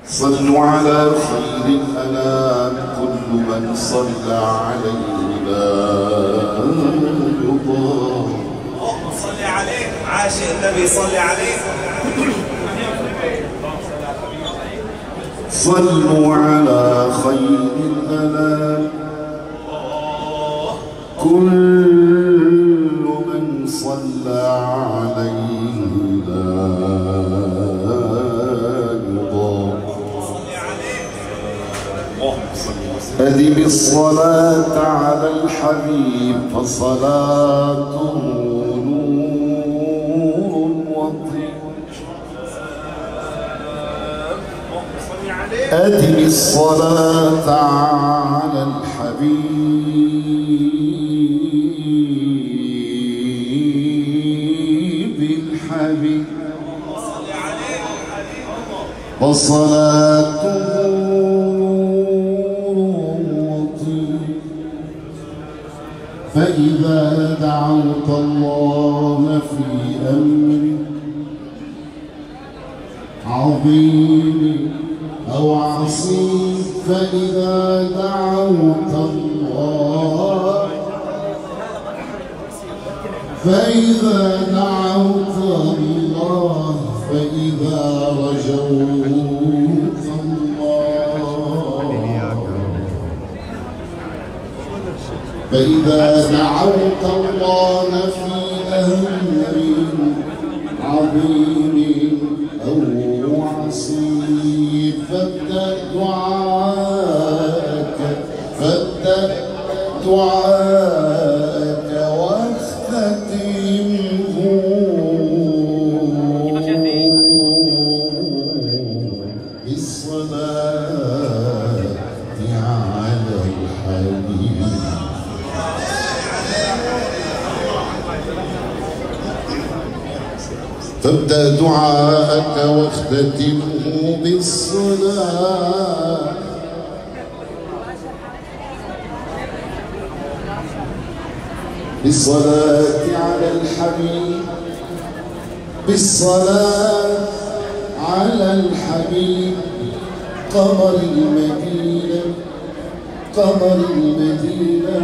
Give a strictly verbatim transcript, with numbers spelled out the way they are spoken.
صلوا على خير الأنام كل من صلى عليه لا يضام. صل عليه عاشق النبي صل عليه. صلوا على خير الأنام كل من صلى عليه لا يضام. أدم الصلاة على الحبيب فصلاته نور وطيب. أدم الصلاة على الحبيب الحبيب فصلاته فإذا دعوت الله في أمر عظيم أو عصيب فإذا دعوت الله فإذا دعوت الله فإذا رجوت فإذا دعوت الله في أمر عظيم أو عصيب فابدأ دعاءك فابدأ دعاءك واختتمه بالصلاة على الحبيب. فابدأ دعاءك واختتمه بالصلاة بالصلاة على الحبيب بالصلاة على الحبيب قمر المدينة قمر المدينة